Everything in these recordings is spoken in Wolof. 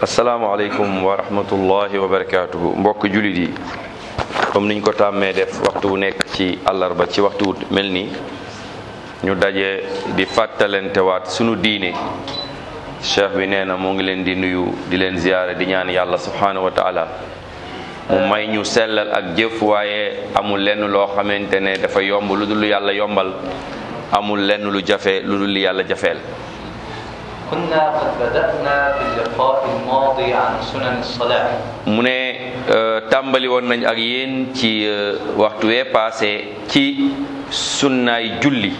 asalaamaaleykum wa rahmatullahi wa barakaatuhu mbokk jullit yi comme niñ ko tàmmee def waxtu wu nekk ci àllarba ci waxtu wu mel nii ñu daje di fàttalentewaat sunu diine cheikh bi nee na mu ngi leen di nuyu di leen ziyaare di ñaan yàlla subhanahu wa taala mu may ñu sellal ak jëf waaye amul lenn loo xamante ne dafa yomb lu dul yàlla yombal amul lenn lu jafe lu dul yàlla jafeel. كنا قد بدأنا في اللقاء الماضي عن سنن الصلاة. mu ne tàmbali woon nañ ak yéen ci waxtu wee passé ci sunnaay julli.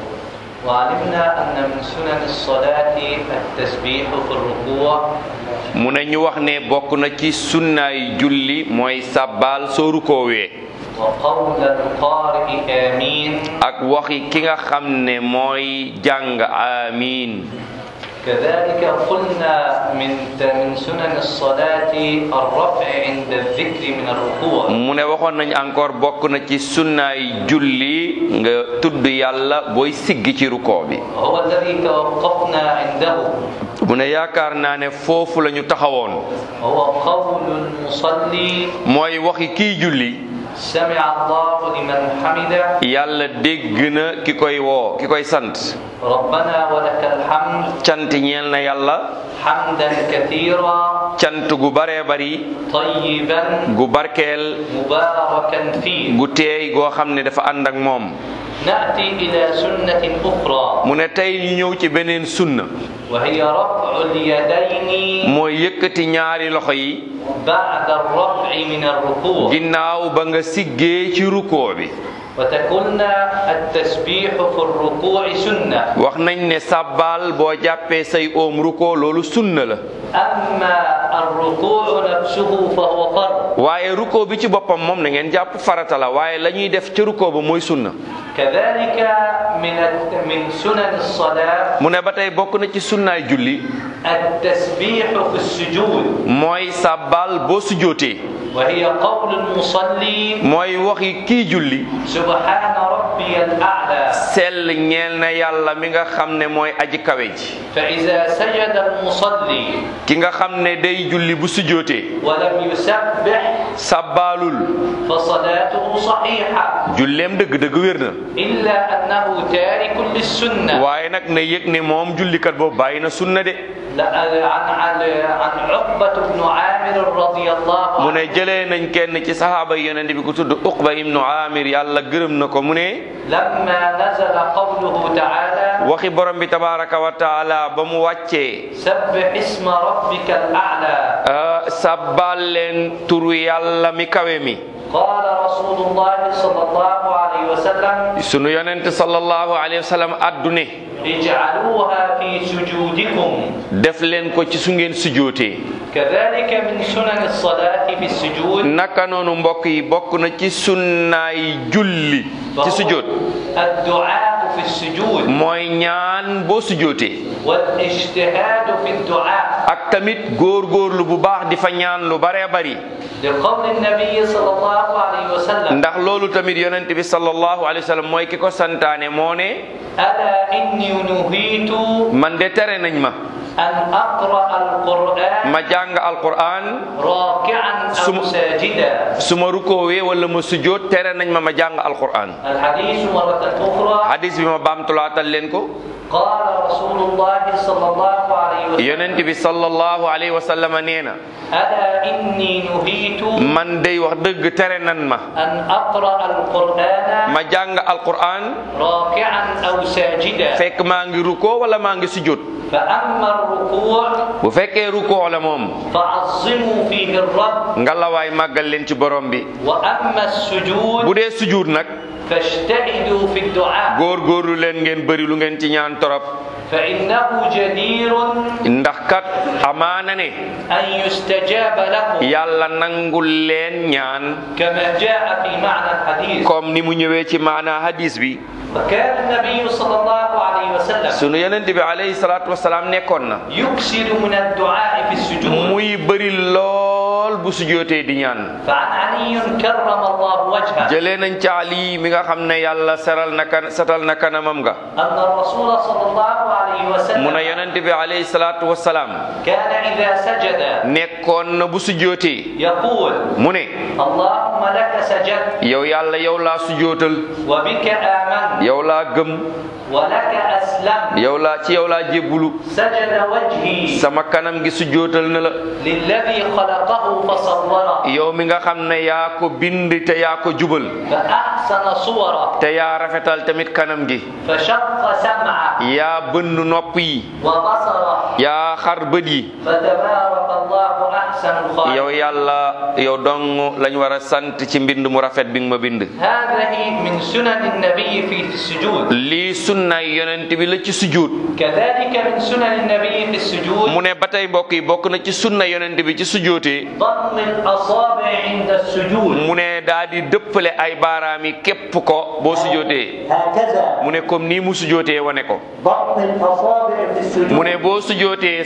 وعلمنا أن من سنن الصلاة التسبيح في الركوع. mu ne ñu wax ne bokk na ci sunnaay julli mooy sàbbaal soo rukoowee. وقول القارئ آمين. ak waxi ki nga xam ne mooy jàng amiin. كذلك قلنا من سنن الصلاة الرفع عند الذكر من الركوع. mu ne waxoon nañ encore bokk na ci sunnaay julli nga tudd yàlla booy siggi ci rukoo bi. هو الذي توقفنا عنده. mu ne yaakaar naa ne foofu la ñu taxawoon. هو قول المصلي. mooy waxi kii julli. سمع الله لمن حمده. yàlla dégg na ki koy woo ki koy sant. ربنا ولك الحمد. cant ñeel na yàlla. حمدا كثيرا. cant gu baree bari. طيبا. gu barkeel. مباركا فيه. gu teey goo xam ne dafa ànd ak moom. نأتي إلى سنة أخرى. mu ne tey ñu ñëw ci beneen sunna. وهي رفع اليدين. mooy yëkkati ñaari loxo yi. بعد الرفع من الركوع. ginnaaw ba nga siggee ci rukoo bi. وتقولنا التسبيح في الركوع سنة. wax nañ ne sàbbaal boo jàppee say oom rukoo loolu sunna la. أما الركوع نفسه فهو فرض. waaye rukoo bi ci boppam moom na ngeen jàpp farata la waaye la ñuy def ci rukoo ba mooy sunna. كذلك من سنن الصلاة. mu ne ba tey bokk na ci sunnaay julli. التسبيح في السجود. mooy sàbbaal boo sujootee. وهي قول المصلي. mooy waxi kii julli. سبحان ربي الأعلى. sell ñeel na yàlla mi nga xam ne mooy aji kawe ji. فإذا سجد المصلي. ki nga xam ne day julli bu sujootee. ولم يسبح. sàbbaalul. فصلاته صحيحة. julleem dëgg-dëgg wér na. إلا أنه تارك للسنة. waaye nag na yëg ne moom jullikat boobu bàyyi na sunna de. عن عقبة بن عامر رضي الله mu عنه. ne jëlee nañ kenn ci saxaaba yi yonent bi ku tudd Uqba ibnu Amir yàlla gërëm na ko mu ne. لما نزل قوله تعالى. waxi borom bi tabaraka wa taala ba mu wàccee. سبح اسم ربك الأعلى. sabbal leen turu yàlla mi kawe mi. قال رسول الله صلى الله عليه وسلم. sunu yonent sallallahu alayhi wa sallam addune. اجعلوها في سجودكم. def leen ko ci su ngeen sujootee. كذلك من سنن الصلاة في السجود. naka noonu mbokk yi bokk na ci sunnaay julli ci sujoot. الدعاء في السجود. mooy ñaan boo sujootee. والاجتهاد في الدعاء. ak tamit góorgóorlu bu baax di fa ñaan lu baree bari. لقول النبي صلى الله عليه وسلم. ndax loolu tamit yonent bi sallallahu alayhi wa sallam mooy ki ko santaane moo ne. ألا إني نهيت man de tere nañ ma. أن أقرأ القرآن ma jàng alquran. راكعا أو ساجدا. su ma rukoowee wala ma sujoot tere nañ ma jàng alquran. الحديث مرة أخرى. hadis bi ma baamtulaatal leen ko. قال رسول الله صلى الله عليه وسلم. yonent bi sallallahu alayhi wa sallam nee na. ألا إني نهيت man day wax dëgg tere nan ma. أن أقرأ القرآن ma jàng alquran. راكعا أو ساجدا. fekk maa ngi rukoo wala maa ngi sujoot. فأما الركوع bu fekkee rukoo la moom. فعظموا فيه الرب. ngalawaay màggal leen ci borom bi. وأما السجود bu dee sujuud nag. فاجتهدوا في الدعاء. góorgóorlu leen ngeen bëri lu ngeen ci ñaan torop. فإنه جدير ndax kat amaana ne. أن يستجاب لكم. yàlla nangul leen ñaan. كما جاء في معنى الحديث. comme ni mu ñëwee ci maana hadis bi. وكان النبي صلى الله عليه وسلم sunu yonent bi alayhi salaatu wasalaam nekkoon na. يكثر من الدعاء في السجود. muy bëri lool bu sujjootee di ñaan. فعن علي كرم الله وجهه jëlee nañ ci Ali mi nga xam ne yàlla satal na kanamam nga. أن الرسول صلى الله عليه mu ne وسلم yonent bi alayhi salaatu wasalaam كان إذا سجد nekkoon na bu sujjootee يقول mu ne اللهم لك سجدت yow yàlla yow laa sujjootal, وبك آمنت yow laa gëm, ولك أسلمت yow laa jébbulu, سجد وجهي sama kanam gi sujjootal na la. للذي خلقه فصوره yow mi nga xam ne yaa ko bind te yaa ko jubal فأحسن صوره te yaa rafetal tamit kanam gi, فشق سمعه yaa bënn nopp yi, وبصره yaa xar bët yi. فتبارك الله أحسن yow الخالقين. yàlla yow dong lañ war a sant ci mbind mu rafet bi nga ma bind. هذه من سنن النبي في السجود lii sunnaay yonent bi la ci sujjóot. كذلك من سنن النبي في السجود mu ne ba tey mbokk yi bokk na ci sunna yonent bi ci sujjóotee ضم الأصابع عند السجود mu ne daa di dëppale ay baaraam yi képp ko boo sujjóotee. هكذا mu ne comme nii mu sujjóotee wane ko. ضم الأصابع في السجود mu ne boo sujjóotee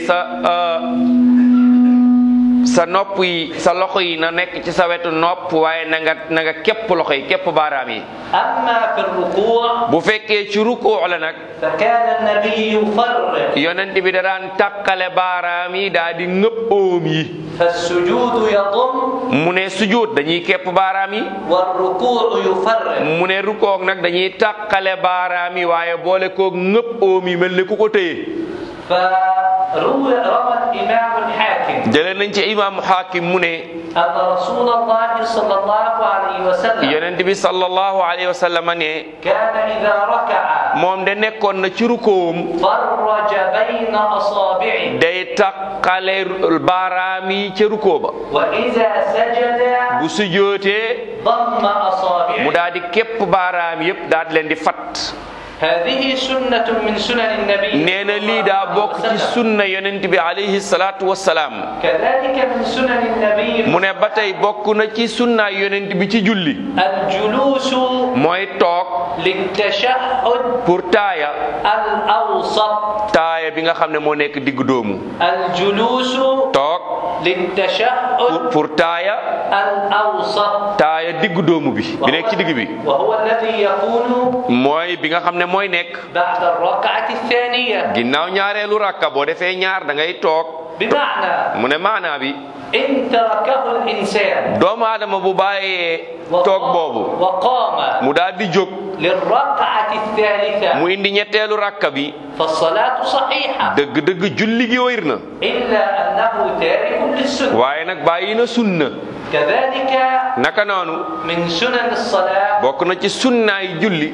sa nopp yi sa loxo yi na nekk ci sa wetu nopp, waaye na nga képp loxo yi képp baaraam yi. أما في الركوع bu fekkee ci rukuu la nag فكان النبي يفرق yonent bi da daan takkale baaraam yi daa di ngëpp oom yi. فالسجود يضم mu ne sujjóot dañuy képp baaraam yi. والركوع يفرق mu ne rukoog nag dañuy takkale baaraam yi waaye boole koog ngëpp oom yi mel ni ku ko téye. روى الإمام الحاكم jëlee nañ ci imaamu Xaakim mu ne أن رسول الله صلى الله عليه وسلم yonent bi sallallahu alayhi wa sallam ne كان إذا ركع moom de nekkoon na ci rukoom فرج بين أصابعه day takkale baaraam yi ca rukoo ba. وإذا سجد bu sujjóotee ضم mu أصابعه. daal di képp baaraam yépp daal di leen di fat. هذه سنة من سنن النبي nee na lii daa bokk ci sunna yonent bi alayhi salaatu wassalaam. كذلك من سنن النبي mu ne ba tey bokk na ci sunna yonent bi ci julli الجلوس mooy toog للتشهد pour taaya الأوسط. taaya bi nga xam ne moo nekk diggu doomu. الجلوس toog للتشهد pour taaya الأوسط taaya diggu doomu bi nekk ci digg bi. وهو الذي يكون mooy bi nga xam ne mooy nekk بعد الركعة الثانية. ginnaaw ñaareelu rakka boo defee ñaar da ngay toog. بمعنى mu ne maanaa bi إن تركه الإنسان doomu aadama bu bàyyee toog boobu وقام mu daal di jóg للركعة الثالثة mu indi ñetteelu rakka bi فالصلاة صحيحة dëgg-dëgg julli gi wér na, إلا أنه تارك للسنة. waaye nag bàyyi na sunna. كذلك naka noonu من سنن الصلاة bokk na ci sunnaay julli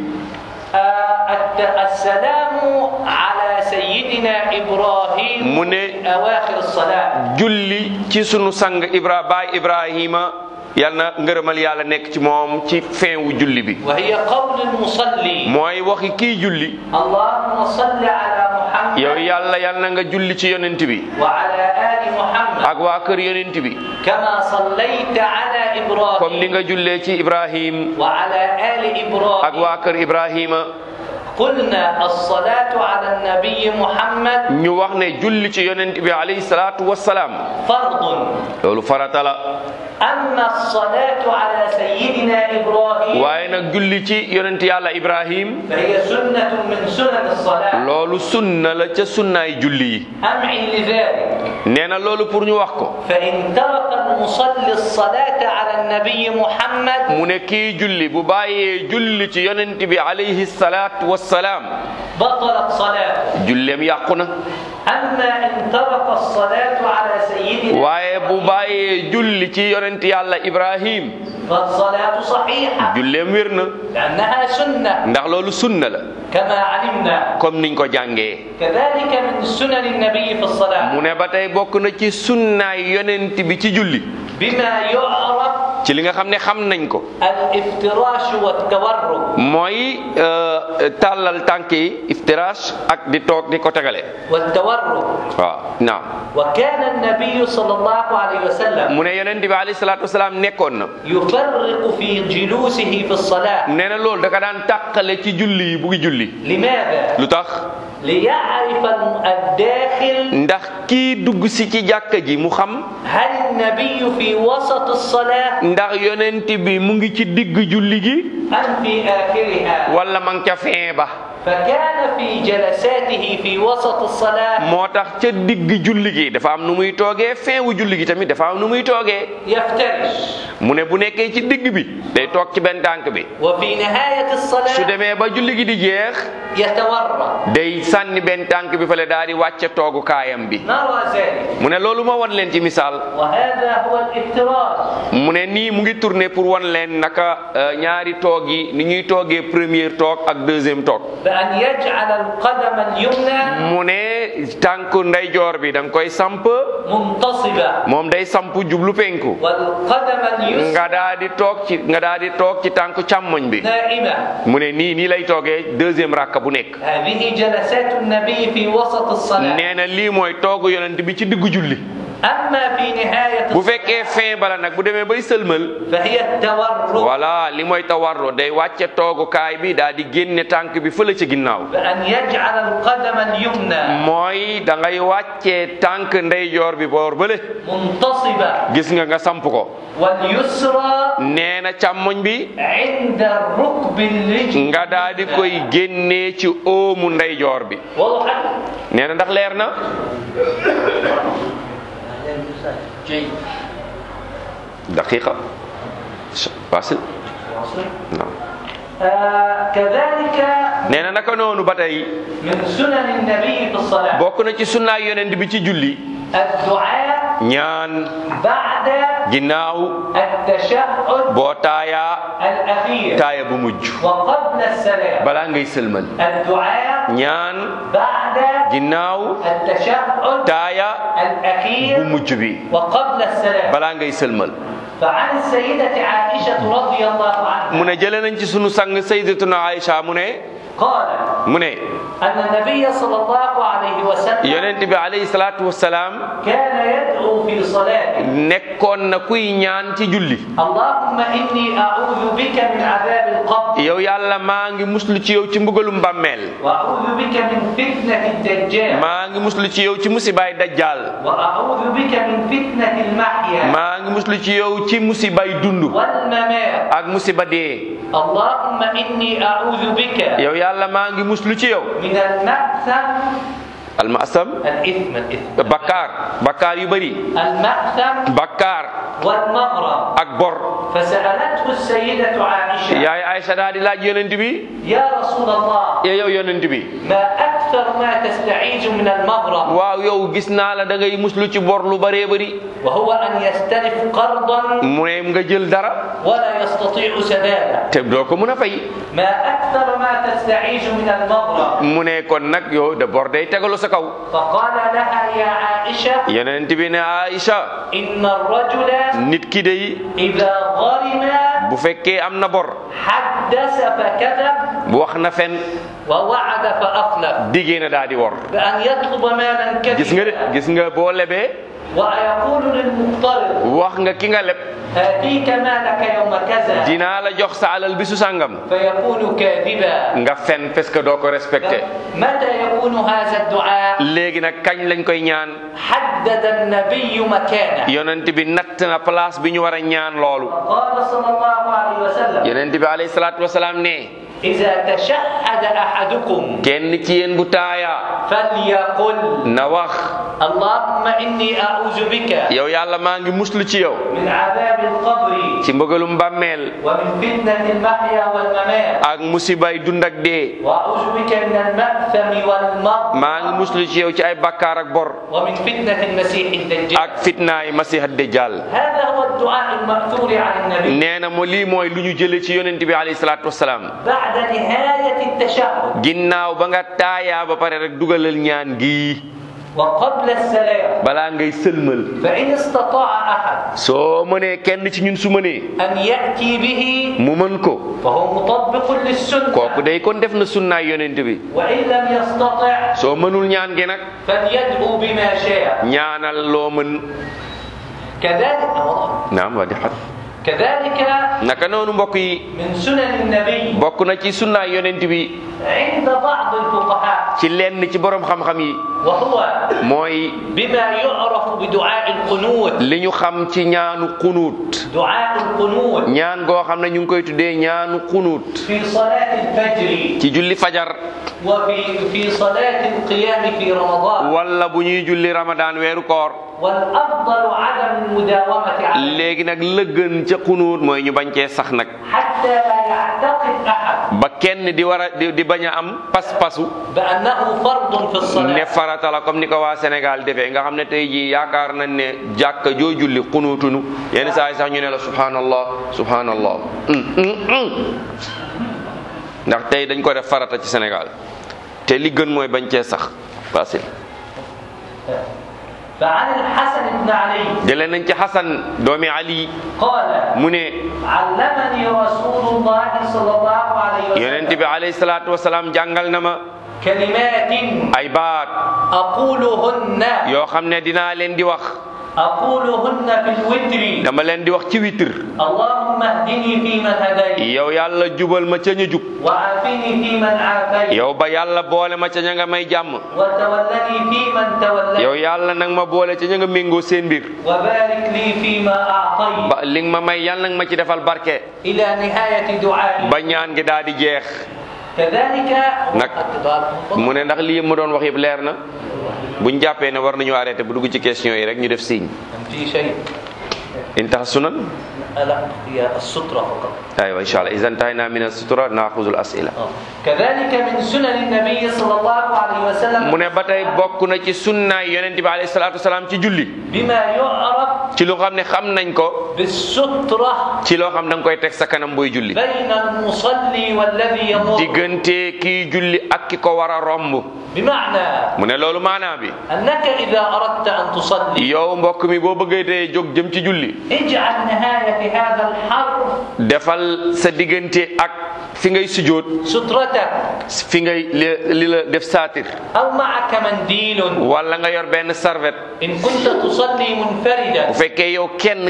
السلام على سيدنا إبراهيم mu ne أواخر الصلاة. julli ci sunu sang baay Ibrahima yal na ngërëmal yàlla nekk ci moom ci fin wu julli bi. وهي قول المصلي mooy waxi kii julli اللهم صل على محمد yow yàlla yal na nga julli ci yonent bi وعلى آل محمد ak waa kër yonent bi كما صليت على comme ni إبراهيم nga jullee ci Ibrahim وعلى آل ak إبراهيم. waa kër Ibrahima. قلنا الصلاة على النبي محمد ñu wax ne julli ci yonent bi alayhi salaatu wassalaam فرض. loolu farata la. أما الصلاة على سيدنا إبراهيم waaye nag julli ci yonent yàlla Ibrahim فهي سنة من سنن الصلاة. loolu sunna la ca sunnaay julli yi. أمعن لذلك nee na loolu pour ñu wax ko. فإن ترك المصلي الصلاة على النبي محمد mu ne kii julli bu bàyyee julli ci yonent bi alayhi salaatu wassalaam بطلت صلاته. julleem yàqu na. أما إن ترك الصلاة على سيدنا waaye bu bàyyee julli ci yonent yàlla Ibrahim فالصلاة صحيحة julleem wér na, لأنها سنة ndax loolu sunna la كما علمنا. comme niñ ko jàngee. كذلك من سنن النبي في الصلاة mu ne ba tey bokk na ci sunnaay yonent bi ci julli بما يعرف ci li nga xam ne xam nañ ko الافتراش والتورك mooy tàllal tànk yi iftirash ak di toog di ko tegale والتورك waaw naam وكان النبي صلى الله عليه وسلم mu ne yonent bi alayhi salaatu wasalaam nekkoon na يفرق في جلوسه في الصلاة. nee na loolu da ka daan tàqale ci julli yi bu ngi julli لماذا؟ lu tax ليعرف الداخل ndax kii dugg si ci jàkka ji mu xam هل النبي في وسط الصلاة ndax yonent bi mu ngi ci digg julli gi أم في آخرها. wala ma ngi ca fin ba فكان في جلساته في وسط الصلاة moo tax ca digg julli gi dafa am nu muy toogee fin wu julli gi tamit dafa am nu muy toogee يفترش. mu ne bu nekkee ci digg bi day toog ci benn tànk bi وفي نهاية su الصلاة demee ba julli gi di jeex يتورط. day sànni benn tànk bi fale daal di wàcce toogu kaayam bi نرى ذلك. mu ne loolu ma wan leen ci misaal وهذا هو الافتراش. mu ne nii mu ngi tourné pour wan leen naka ñaari toog yi ni ñuy toogee première toog ak deuxième toog بأن يجعل القدم اليمنى mu ne tànk ndeyjoor bi da nga koy samp منتصبة moom day samp jublu penku والقدم اليسرى nga daa di toog ci tànk càmmoñ bi نائمة. mu ne nii lay toogee deuxième rakka bu nekk هذه جلسات النبي في وسط الصلاة. nee na lii mooy toogu yonent bi ci diggu julli أما في نهاية bu fekkee fin bala nag bu demee bay sëlmal فهي التورك voilà li mooy tawarro day wàcce toogukaay bi daal di génne tànk bi fële ci ginnaaw بأن يجعل القدم اليمنى mooy da ngay wàccee tànk ndeyjoor bi boor bële منتصبة gis nga samp ko واليسرى nee na càmmoñ bi عند الركب الرجل. nga daal di koy génnee ci óomu ndeyjoor bi واضح؟ nee na ndax leer na جيد. daqiqa facile non كذلك nee na naka noonu ba tey من سنن النبي في الصلاة bokk na ci sunnaay yonent bi ci julli الدعاء ñaan بعد ginnaaw التشهد boo taayaa الأخير taaya bu mujj وقبل السلام. balaa ngay sëlmal الدعاء ñaan بعد ginnaaw التشهد taaya الأخير bu mujj bi وقبل السلام. balaa ngay sëlmal فعن السيدة عائشة رضي الله عنها mu ne jëlee nañ ci sunu sang sayyidatuna Aïcha mu ne أن النبي صلى الله عليه وسلم yonent bi alayhi salaatu wassalaam كان يدعو في صلاته nekkoon na kuy ñaan ci julli اللهم إني أعوذ بك من عذاب القبر yow yàlla maa ngi muslu ci yow ci mbugalum bàmmeel وأعوذ بك من فتنة الدجال maa ngi muslu ci yow ci musibaay dajjal وأعوذ بك من فتنة المحيا maa ngi muslu ci yow ci musibaay dund والممات ak musiba dee اللهم إني أعوذ بك yow yàlla maa ngi muslu ci yow من المأثم almasam الإثم bakkaar yu bari المأثم bakkaar والمغرم ak bor فسألته السيدة عائشة yaay Aïcha daal di laaj yonent bi يا رسول الله yow yonent bi ما أكثر ما تستعيذ من المغرم waaw yow gis naa la da ngay muslu ci bor lu bëree bëri وهو أن يستلف قرضا mu ne nga jël dara ولا يستطيع سداده te doo ko mën a fay ما أكثر ما تستعيذ من المغرم mu ne kon nag yow de bor day tegalu sa kaw فقال لها يا عائشة yonent bi ne Aïcha إن الرجل nit ki day إذا غرم bu fekkee am na bor حدث فكذب wax na fen ووعد فأخلف diggee na daal di wor بأن يطلب مالا كثيرا gis nga boo lebee ويقول للمقترض wax nga ki nga leb آتيك مالك يوم كذا dinaa la jox sa alal bisu sàngam فيكون كاذبا nga fen parce que doo ko respecté متى يكون هذا الدعاء léegi nag kañ lañ koy ñaan حدد النبي مكانه yonent bi natt na place bi ñu war a ñaan loolu قال صلى الله عليه وسلم yonent bi alayhi salaatu wasalaam ne إذا تشهد أحدكم kenn ci yéen bu taaya فليقل na wax اللهم إني أعوذ بك yow yàlla maa ngi muslu ci yow من عذاب القبر ci mbëgalum bàmmeel ومن فتنة المحيا والممات ak musibay dund ak dee وأعوذ بك من المأثم والمغرم maa ngi muslu ci yow ci ay bakkaar ak bor ومن فتنة المسيح الدجال ak fitnaay masiha dajjal هذا هو الدعاء المأثور عن النبي nee na mo lii mooy lu ñu jële ci yonent bi alayhi salaatu wasalaam بعد نهاية التشهد ginnaaw ba nga taayaa ba pare rek dugalal ñaan gi وقبل السلام balaa ngay sëlmal. فإن استطاع أحد soo mënee kenn ci ñun su mënee أن يأتي به mu mën ko فهو مطبق للسنة kooku day kon def na sunnaay yonent bi. وإن لم يستطع soo mënul ñaan gi nag فليدعو بما شاء ñaanal loo mën. كذلك naam waa di xat كذلك naka noonu mbokk yi من سنن النبي bokk na ci sunnaay yonent bi عند بعض الفقهاء ci lenn ci borom xam-xam yi وهو mooy بما يعرف بدعاء القنوت li ñu xam ci ñaanu xunuut. دعاء القنوت ñaan goo xam ne ñu ngi koy tuddee ñaanu xunuut في صلاة الفجر ci julli fajar في صلاة القيام في رمضان wala bu ñuy julli Ramadan weeru koor. والأفضل عدم المداومة عليه léegi nag la gën ca xunuut mooy ñu bañ cee sax nag حتى لا يعتقد أحد ba kenn di war a di bañ a am pas-pasu بأنه فرض في الصلاة ne farata la comme ni ko waa Sénégal defee nga xam ne tey jii yaakaar nañ ne jàkka joo julli xunuutunu yenn saa yi sax ñu ne la subhanallah subhanallah ndax tey dañ ko def farata ci Sénégal te li gën mooy bañ cee sax facile. فعن الحسن بن علي jëlee nañ ci Xasan doomi Ali قال mu ne علمني رسول الله صلى الله عليه yonent وسلم bi alayhi salaatu wasalaam jàngal na ma كلمات ay baat أقولهن yoo xam ne dinaa leen di wax أقولهن في الوتر dama leen di wax ci witr. اللهم اهدني فيمن هديت yow yàlla jubal ma ca ñu jub وعافني فيمن عافيت yow ba yàlla boole ma ca ña nga may jàmm وتولني فيمن توليت yow yàlla nag ma boole ca ña nga méngoo seen mbir وبارك لي فيما أعطيت ba li nga ma may yàlla nag ma ci defal barke إلى نهاية دعائي ba ñaan gi daal di jeex. كذلك nag mu ne ndax lii ma doon wax yëpp leer na buñ jàppee ne war nañu arrêté bu dugg ci question yi rek ñu def signe. في شيء intaha sunan لا هي السترة فقط aywa incha allah iza intahayna min as-sutra naaxuzu al-as'ila. كذلك من سنن النبي صلى الله عليه وسلم mu ne ba tey bokk na ci sunnaay yonent bi alayhi salaatu wasalaam ci julli بما يعرف ci lu xam ne xam nañ ko بالسترة ci loo xam da nga koy teg sa kanam booy julli بين المصلي والذي يمر diggante kii julli ak ki ko war a romb. بمعنى mu ne loolu maanaa bi أنك إذا أردت أن تصلي yow mbokk mi boo bëggee tey jóg jëm ci julli اجعل نهاية هذا الحرف defal sa diggante ak fi ngay sujjóot سترتك fi ngay li la def saatir أو معك منديل wala nga yor benn serviette إن كنت تصلي منفردا bu fekkee yow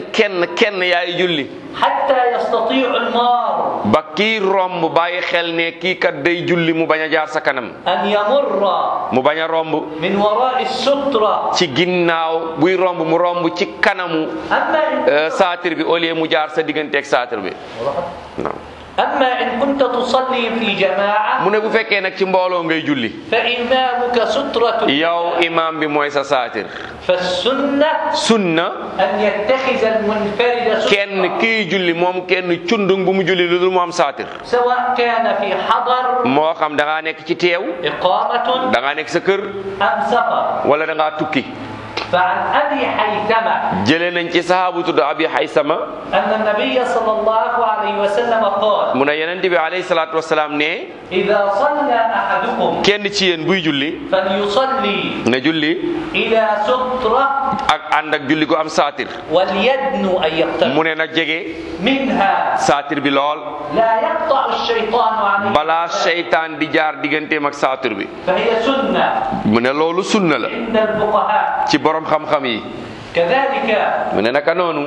kenn yaay julli حتى يستطيع المار ba kii romb bàyyi xel ne kii kat day julli mu bañ a jaar sa kanam أن يمر mu bañ a romb من وراء السترة ci ginnaaw buy romb mu romb ci kanamu أما إن saatir bi au lieu mu jaar sa digganteeg saatir bi non. أما إن كنت تصلي في جماعة mu ne bu fekkee nag ci mbooloo ngay julli فإمامك سترة yow imam bi mooy sa saatir فالسنة sunna أن يتخذ المنفرد kenn سترة kii julli moom kenn cundung bu mu julli lu dul mu am saatir سواء كان في حضر moo xam da ngaa nekk ci teew إقامة da ngaa nekk sa kër أم سفر wala da ngaa tukki. فعن أبي حيثمة jëlee nañ ci sahabu tudd abi haysama أن النبي صلى الله عليه وسلم قال mu ne yonent bi alayhi salaatu wasalaam ne إذا صلى أحدكم kenn ci yéen buy julli فليصلي na julli إلى سترة ak ànd ak julli gu am saatir وليدنو أن يقترب mu ne na jege منها saatir bi lool لا يقطع الشيطان عليه balaa seytaan di jaar digganteem ak saatir bi. فهي سنة mu ne loolu sunna la عند الفقهاء ci borom xam-xam yi. كذلك mu ne naka noonu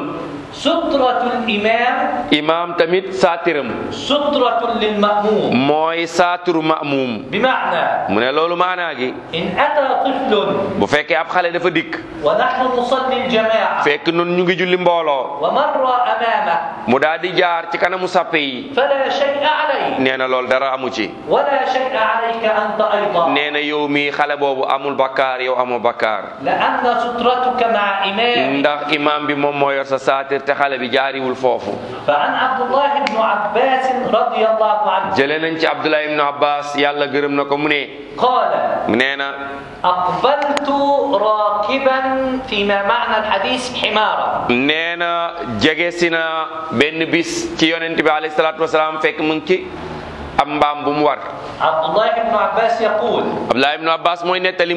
سترة الإمام imaam tamit saatiram سترة للمأموم mooy saatiru ma'muum. بمعنى mu ne loolu maanaa gi إن أتى طفل bu fekkee ab xale dafa dikk ونحن نصلي الجماعة fekk nun ñu ngi julli mbooloo ومر أمامه mu daal di jaar ci kanamu sàppe yi فلا شيء عليه nee na loolu dara amu ci. ولا شيء عليك أنت أيضا nee na yow mii xale boobu amul bakkaar yow amoo bakkaar لأن سترتك مع إمام ndax imaam bi moom moo yor sa saatir te xale bi jaariwul foofu. فعن عبد الله بن عباس رضي الله عنه jëlee nañ ci Abdullah ibn Abbas yàlla gërëm na ko mu ne قال nee na أقبلت راكبا فيما معنى الحديث حمارا nee na jege si na benn bis ci yonent bi alayhi salaatu wasalaam fekk mu ngi ci am mbaam bu mu war. عبد الله بن عباس يقول Abdullah ibn Abbas mooy nettali mu ne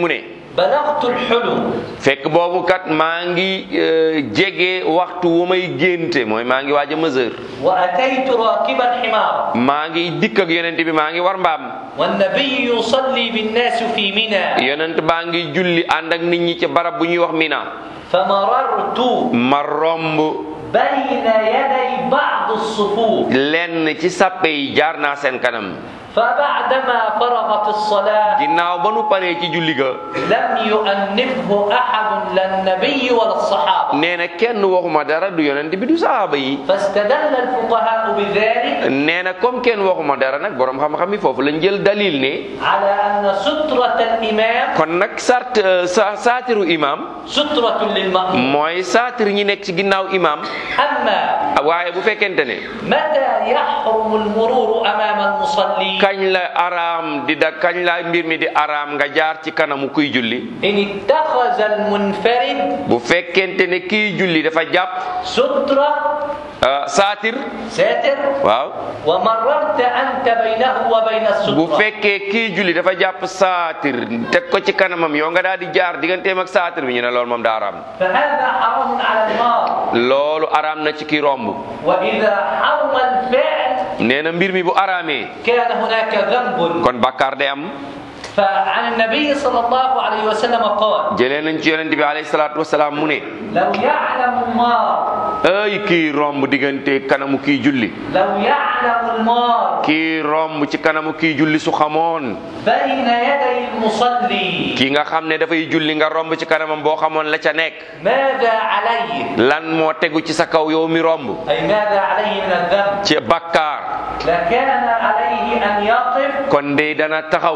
بلغت الحلم fekk boobu kat maa ngi jege waxtu wu may génte mooy maa ngi waaj a mesure وأتيت راكبا حمارا maa ngi dikk ak yonent bi maa ngi war mbaam والنبي يصلي بالناس في منى yonent baa ngi julli ànd ak nit ñi ci barab bu ñuy wax Mina فمررت ma romb بين يدي بعض الصفوف lenn ci sàppe yi jaar naa seen kanam فبعدما فرغت الصلاة ginnaaw ba nu paree ci julli ga لم يؤنبه أحد لا النبي ولا الصحابة nee na kenn waxuma dara du yonent bi du sahaaba yi فاستدل الفقهاء بذلك nee na comme kenn waxuma dara nag borom xam-xam yi foofu lañ jël dalil ne على أن سترة الإمام kon nag saatiru imam سترة للمأموم mooy saatir ñi nekk ci ginnaaw imam أما waaye bu fekkente ne متى يحرم المرور أمام المصلي kañ la araam kañ la mbir mi di araam nga jaar ci kanamu kuy julli إن اتخذ المنفرد bu fekkente ne kiy julli dafa jàpp سترة saatir ساتر waaw ومررت أنت بينه وبين bu السترة fekkee kiy julli dafa jàpp saatir teg ko ci kanamam yow nga daal di jaar digganteem ak saatir bi ñu ne loolu moom daa araam فهذا حرام على المار loolu araam na ci kii romb وإذا حرم الفعل nee na mbir mi bu araamee كان هناك ذنب kon bàkkaar day am فعن النبي صلى الله عليه وسلم قال jëlee nañ ci yonent bi alayhi salaatu wasalaam mu ne لو يعلم المار ay kii romb diggante kanamu kii julli لو يعلم المار kii romb ci kanamu kii julli su xamoon بين يدي المصلي kii nga xam ne dafay julli nga romb ci kanamam boo xamoon la ca nekk ماذا عليه lan moo tegu ci sa kaw yow mi romb أي ماذا عليه من الذنب ci bàkkaar لكان عليه أن يقف kon de dana taxaw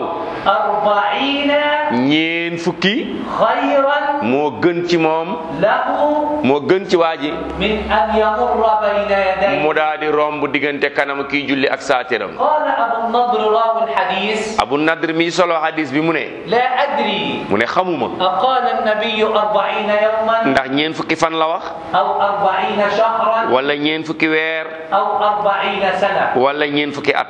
40 ñeen fukki خيرا moo gën ci moom له moo gën ci waa ji من أن يمر بين يديه mu daal di romb diggante kanamu kii julli ak saatiram قال أبو النضر راوي الحديث Abu Nadr mi solo hadis bi mu ne لا أدري mu ne xamuma أقال النبي 40 يوما ndax ñeen fukki fan la wax أو 40 شهرا wala ñeen fukki weer أو 40 سنة wala ñeen fukki at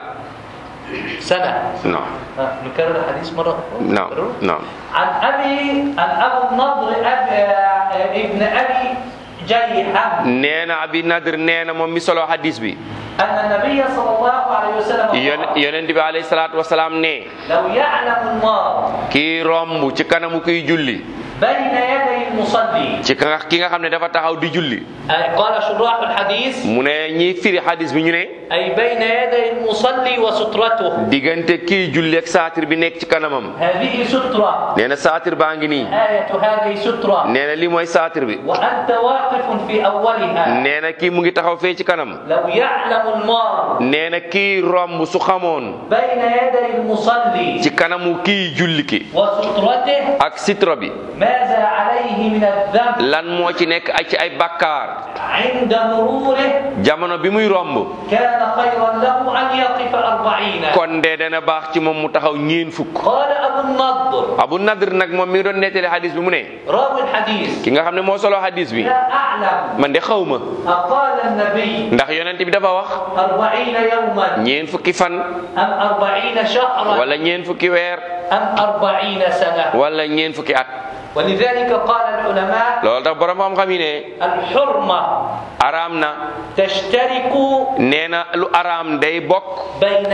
سنة non نكرر الحديث مرة أخرى non non عن أبو النضر ابن أبي جيحة nee na Abi Nadr nee na moom mi solo hadis bi أن النبي صلى الله عليه وسلم قال yonent bi alayhi salaatu wasalaam ne لو يعلم المار kii romb ci kanamu kuy julli بين يدي المصلي ci ki nga xam ne dafa taxaw di julli قال شراح الحديث mu ne ñi firi hadis bi ñu ne أي بين يدي المصلي وسترته diggante kii julli ak saatir bi nekk ci kanamam هذه سترة nee na saatir baa ngi nii آية هذه سترة nee na lii mooy saatir bi وأنت واقف في أولها nee na kii mu ngi taxaw fee ci kanam لو يعلم المار nee na kii romb su xamoon بين يدي المصلي ci kanamu kii julli ki وسترته ak sitra bi ماذا عليه من الذنب lan moo ci nekk ay ci ay bakkaar عند مروره jamono bi muy romb كان خيرا له أن يقف 40 kon de dana baax ci moom mu taxaw ñeen fukk قال أبو النضر Abu Nadr nag moom mi ngi doon nettali hadis bi mu ne راوي الحديث ki nga xam ne moo solo hadis bi لا أعلم man de xaw ma أقال النبي ndax yonent bi dafa wax 40 يوما ñeen fukki fan أم 40 شهرا wala ñeen fukki weer أم 40 سنة wala ñeen fukki at ولذلك قال العلماء loolu tax borom xam-xam yi ne الحرمة araam na تشترك nee na lu araam day bokk بين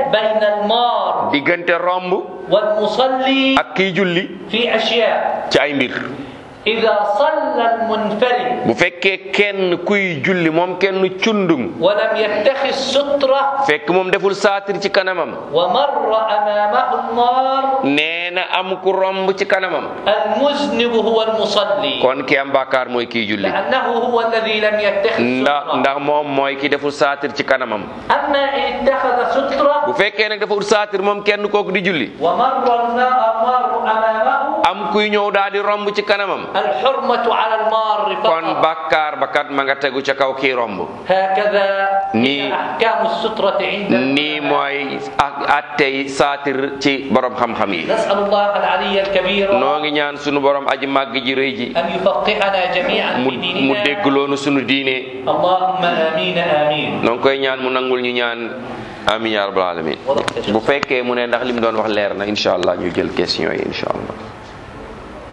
المار diggante romb والمصلي ak kiy julli في أشياء ci ay mbir إذا صلى المنفرد bu fekkee kenn kuy julli moom kenn cundum ولم يتخذ سترة fekk moom deful saatir ci kanamam ومر أمامه النار nee na am ku romb ci kanamam المذنب هو المصلي kon ki am bàkkaar mooy kiy julli لأنه هو الذي لم يتخذ سترة ndax moom mooy ki deful saatir ci kanamam أما إن اتخذ سترة bu fekkee nag deful saatir moom kenn kooku di julli ومر النار أمامه am kuy ñëw daal di romb ci kanamam الحرمة على المار kon فقط bàkkaar ba kat ma nga tegu ca kaw kii romb هكذا ني- هي أحكام السترة عند nii mooy ak attey saatir ci borom xam-xam yi نسأل الله العلي الكبير noo ngi ñaan sunu borom aji màgg ji rëy ji أن يفقهنا جميعا mu في mu ديننا déggloonu sunu diine اللهم آمين آمين noo ngi koy ñaan mu nangul ñu ñaan amin ya rabbal alamin bu fekkee mu ne ndax li mu doon wax leer na incha allah ñu jël question yi incha allah